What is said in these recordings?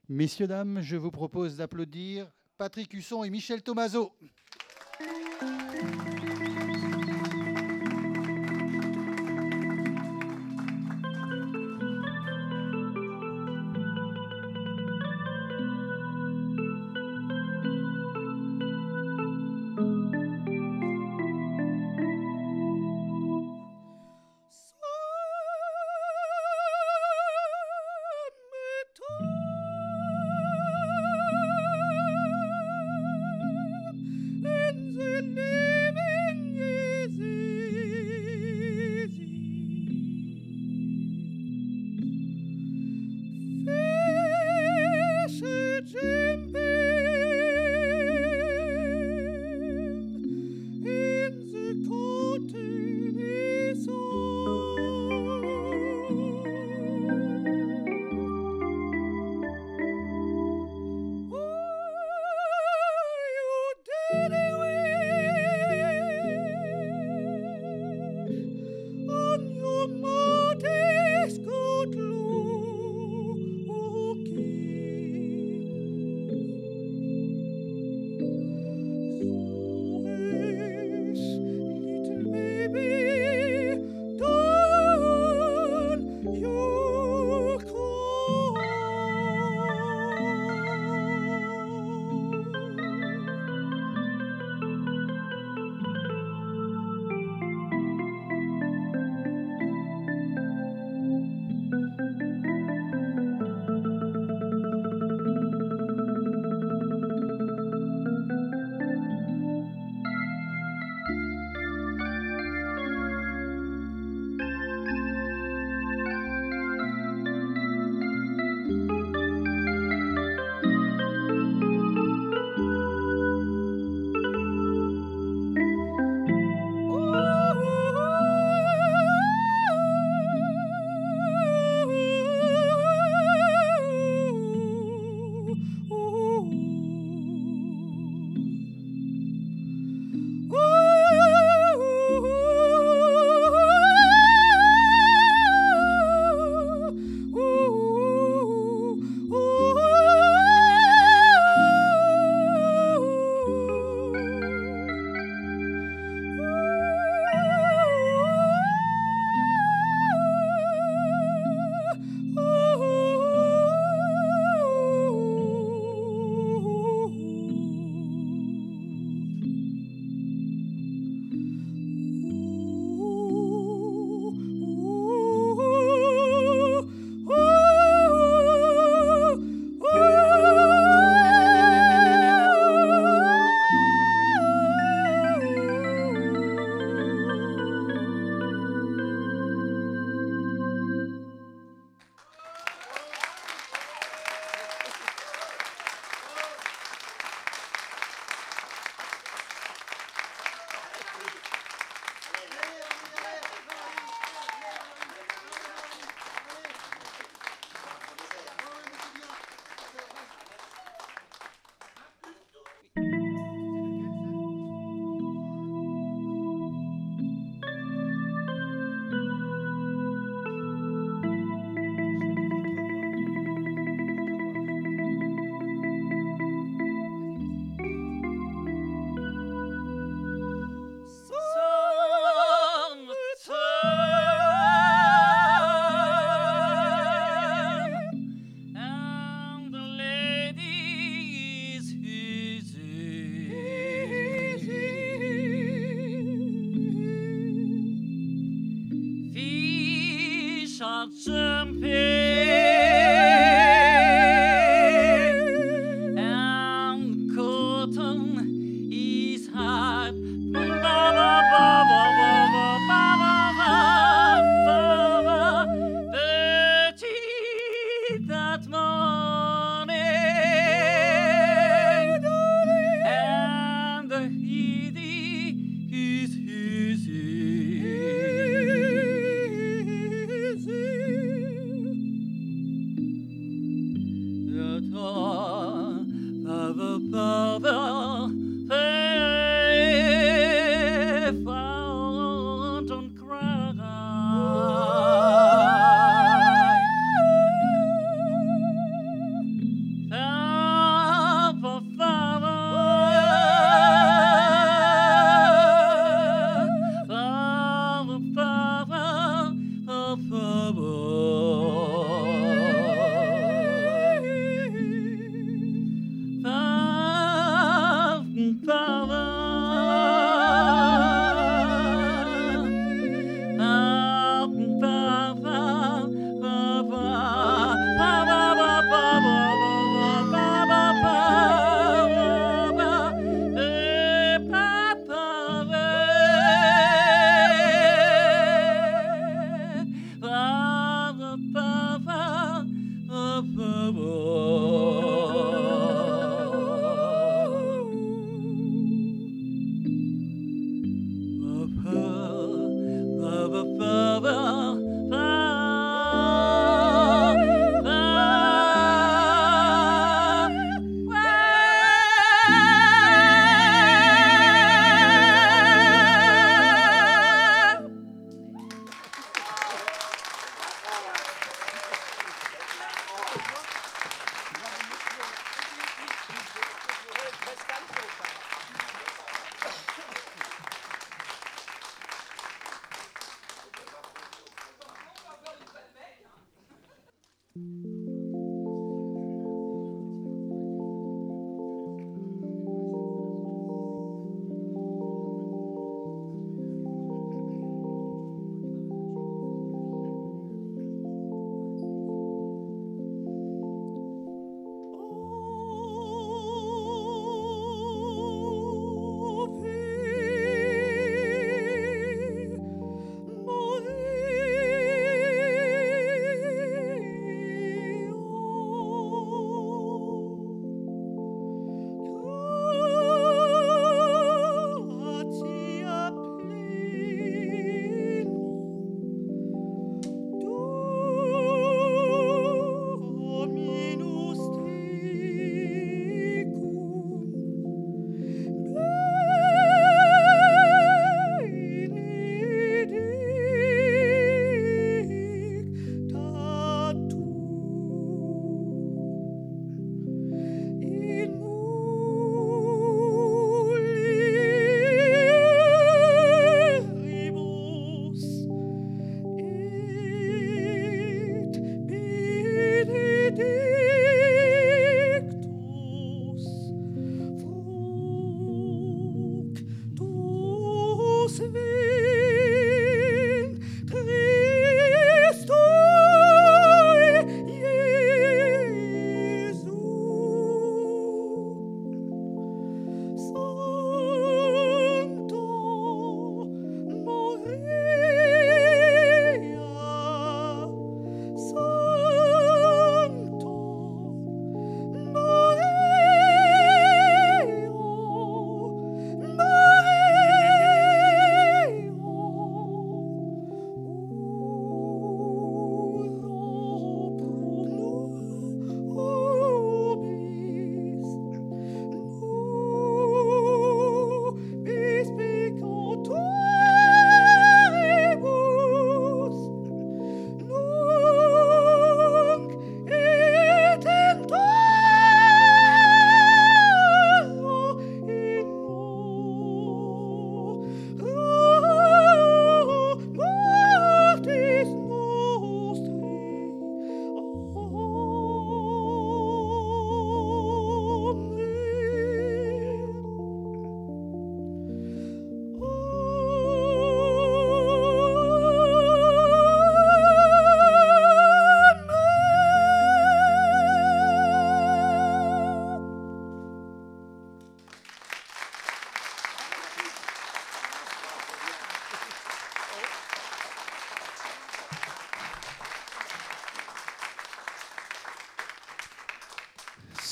Messieurs, dames, je vous propose d'applaudir Patrick Husson et Michel Thomazeau.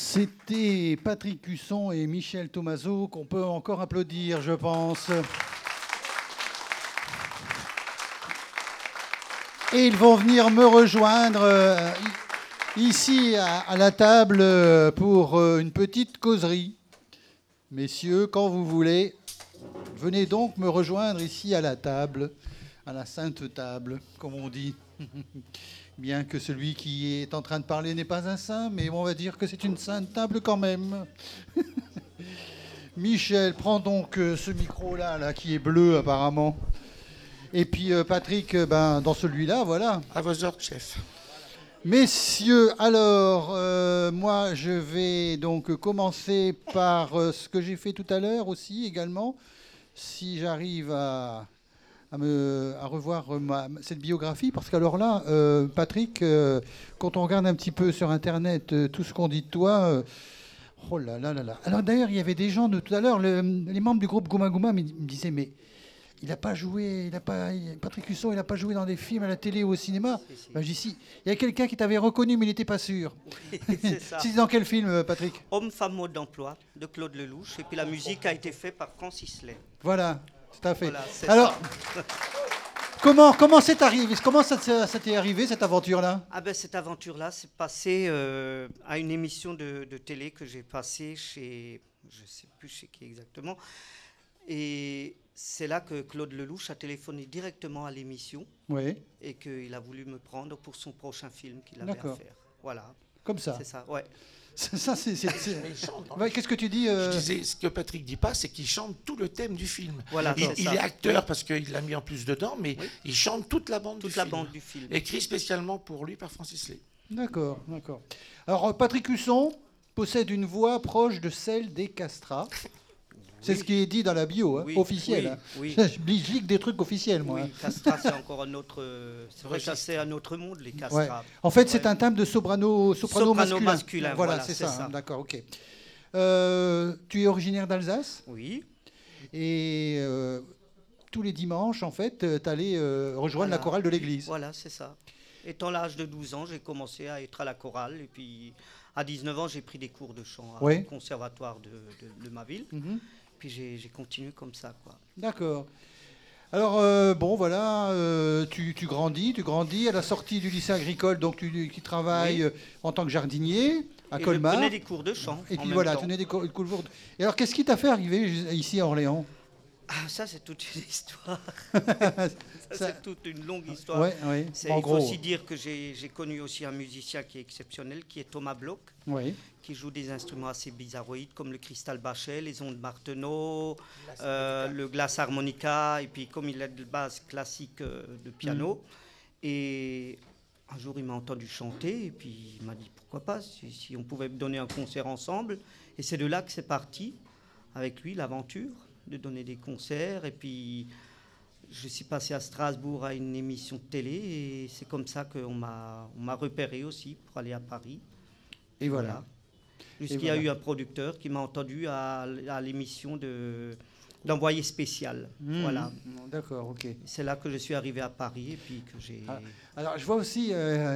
C'était Patrick Cusson et Michel Thomazeau qu'on peut encore applaudir, je pense. Et ils vont venir me rejoindre ici à la table pour une petite causerie. Messieurs, quand vous voulez, venez donc me rejoindre ici à la table, à la sainte table, comme on dit. Bien que celui qui est en train de parler n'est pas un saint, mais on va dire que c'est une sainte table quand même. Michel, prends donc ce micro-là, là, qui est bleu apparemment. Et puis Patrick, dans celui-là, voilà. À vos ordres, chef. Messieurs, alors, moi, je vais donc commencer par ce que j'ai fait tout à l'heure aussi, également. Si j'arrive à revoir cette biographie, parce qu'alors là, Patrick, quand on regarde un petit peu sur Internet tout ce qu'on dit de toi, oh là là là là. Alors d'ailleurs, il y avait des gens de tout à l'heure, les membres du groupe Gouma Gouma me disaient, mais il n'a pas joué, Patrick Cusson, il n'a pas joué dans des films, à la télé ou au cinéma. Si. Ben, j'ai dit, si. Il y a quelqu'un qui t'avait reconnu, mais il n'était pas sûr. C'est ça. C'est dans quel film, Patrick? Homme, femme, mode d'emploi de Claude Lelouch. Et puis la musique a été faite par Francis Lay. Voilà, tout à fait. Voilà, c'est alors, ça. comment c'est arrivé? Comment ça t'est arrivé, cette aventure-là? Ah ben, cette aventure-là, c'est passé à une émission de télé que j'ai passée chez... Je ne sais plus chez qui exactement. Et c'est là que Claude Lelouch a téléphoné directement à l'émission. Oui. Et qu'il a voulu me prendre pour son prochain film qu'il avait à faire. Voilà. Comme ça. C'est ça, ouais. Ça, c'est... Mais il chante, hein. Ouais, qu'est-ce que tu dis Je disais, ce que Patrick dit pas, c'est qu'il chante tout le thème du film. Voilà, il est acteur parce qu'il l'a mis en plus dedans, mais il chante toute la bande du film. Toute la bande du film. Écrit spécialement pour lui par Francis Lay. D'accord, d'accord. Alors, Patrick Cusson possède une voix proche de celle des castrats. C'est ce qui est dit dans la bio, hein, officielle. Oui. Je lis que des trucs officiels, moi. Oui, castrat, c'est encore un autre... c'est un autre monde, les castrats. Ouais. En fait, c'est un timbre de soprano masculin. Voilà, c'est ça. Hein, d'accord, ok. Tu es originaire d'Alsace? Oui. Et tous les dimanches, en fait, tu allais rejoindre la chorale de l'église. Voilà, c'est ça. Étant l'âge de 12 ans, j'ai commencé à être à la chorale. Et puis, à 19 ans, j'ai pris des cours de chant au conservatoire de ma ville. Mm-hmm. Puis j'ai continué comme ça, quoi. D'accord. Alors, voilà, tu grandis. À la sortie du lycée agricole, donc tu travailles en tant que jardinier à Colmar. Je prenais des cours de chant. Et puis voilà, tu tenais des cours. Et alors, qu'est-ce qui t'a fait arriver ici à Orléans? Ah, ça, c'est toute une histoire. C'est toute une longue histoire. Ouais, il faut aussi dire que j'ai connu aussi un musicien qui est exceptionnel, qui est Thomas Bloch, qui joue des instruments assez bizarroïdes, comme le cristal Bachet, les ondes Martenot, le glace harmonica, et puis comme il a de base classique de piano. Et un jour, il m'a entendu chanter, et puis il m'a dit, pourquoi pas, si on pouvait donner un concert ensemble. Et c'est de là que c'est parti, avec lui, l'aventure de donner des concerts. Et puis, je suis passé à Strasbourg à une émission de télé, et c'est comme ça qu'on m'a repéré aussi pour aller à Paris. Et voilà. Jusqu'il y a eu un producteur qui m'a entendu à l'émission d'Envoyé spécial. Voilà. D'accord, ok. C'est là que je suis arrivé à Paris et puis que j'ai... Alors, je vois aussi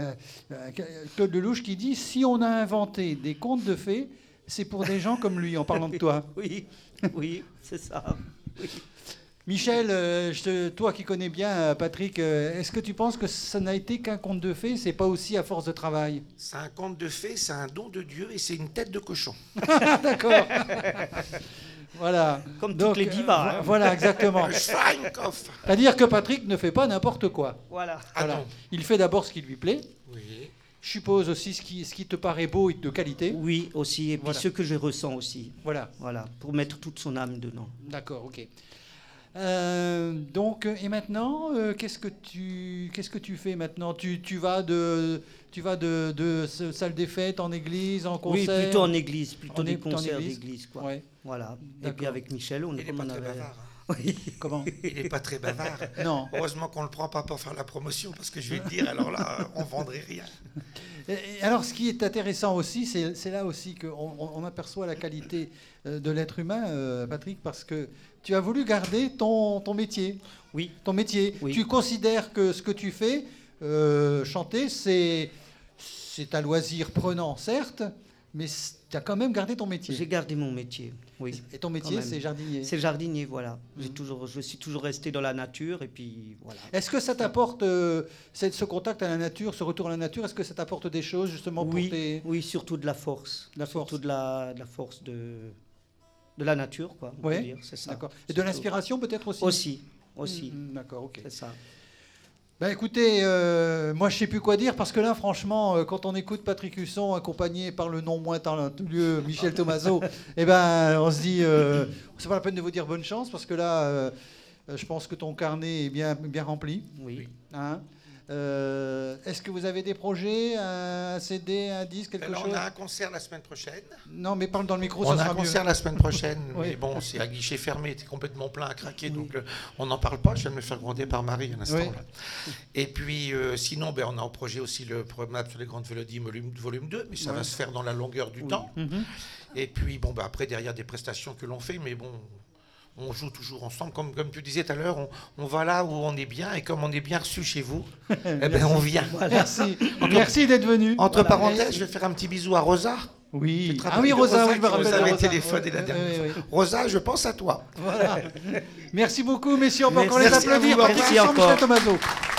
Claude Lelouch qui dit « Si on a inventé des contes de fées, c'est pour des gens comme lui », en parlant de toi. Oui, c'est ça. Oui. Michel, toi qui connais bien Patrick, est-ce que tu penses que ça n'a été qu'un conte de fées? C'est pas aussi à force de travail? C'est un conte de fées, c'est un don de Dieu et c'est une tête de cochon. D'accord. Voilà. Comme toutes les divas. Voilà, exactement. C'est-à-dire que Patrick ne fait pas n'importe quoi. Voilà. Il fait d'abord ce qui lui plaît. Oui. Je suppose aussi ce qui te paraît beau et de qualité. Oui, aussi. Et puis ce que je ressens aussi. Voilà. Pour mettre toute son âme dedans. D'accord, ok. Donc, et maintenant, qu'est-ce que tu fais maintenant? Tu vas de salle des fêtes en église, en concert? Oui, plutôt en église, plutôt des concerts d'église, quoi. Ouais. Voilà. Et puis avec Michel, on est comme on avait... bavard. Oui. Comment? Il n'est pas très bavard. Non. Heureusement qu'on ne le prend pas pour faire la promotion, parce que je vais te dire, alors là, on ne vendrait rien. Et alors, ce qui est intéressant aussi, c'est là aussi qu'on aperçoit la qualité de l'être humain, Patrick, parce que tu as voulu garder ton métier. Oui. Ton métier. Oui. Tu considères que ce que tu fais, chanter, c'est un loisir prenant, certes, Mais tu as quand même gardé ton métier. J'ai gardé mon métier, oui. Et ton métier, c'est jardinier. C'est jardinier, voilà. Je suis toujours resté dans la nature et puis voilà. Est-ce que ça t'apporte, ce contact à la nature, ce retour à la nature, est-ce que ça t'apporte des choses justement pour tes... Oui, surtout de la force. Surtout de la force de la nature, quoi. On peut dire, c'est ça. D'accord. Et de l'inspiration peut-être aussi. Aussi. D'accord, ok. C'est ça. Ben écoutez, moi je sais plus quoi dire parce que là franchement quand on écoute Patrick Husson accompagné par le non moins talentueux Michel Thomazeau, eh ben on se dit c'est pas la peine de vous dire bonne chance parce que là je pense que ton carnet est bien rempli. Oui. Hein, est-ce que vous avez des projets, un CD, un disque, quelque chose? On a un concert la semaine prochaine. Non, mais parle dans le micro, ça sera mieux. On a un concert la semaine prochaine, oui. Mais bon, c'est à guichet fermé, t'es complètement plein à craquer, donc on n'en parle pas. Je viens de me faire gronder par Marie à l'instant. Oui. Là. Et puis, sinon, on a au projet aussi le promenade sur les grandes vélodies volume 2, mais ça va se faire dans la longueur du temps. Et puis, après, derrière des prestations que l'on fait, mais bon... On joue toujours ensemble, comme tu disais tout à l'heure, on va là où on est bien, et comme on est bien reçu chez vous, on vient. Voilà. Merci, merci d'être venu. Entre parenthèses, je vais faire un petit bisou à Rosa. Oui, Rosa, oui, je me rappelle. Vous avez téléphoné la dernière fois. Rosa, je pense à toi. Voilà. Merci beaucoup, messieurs, on peut encore les applaudir. Merci encore. Michel Thomazeau.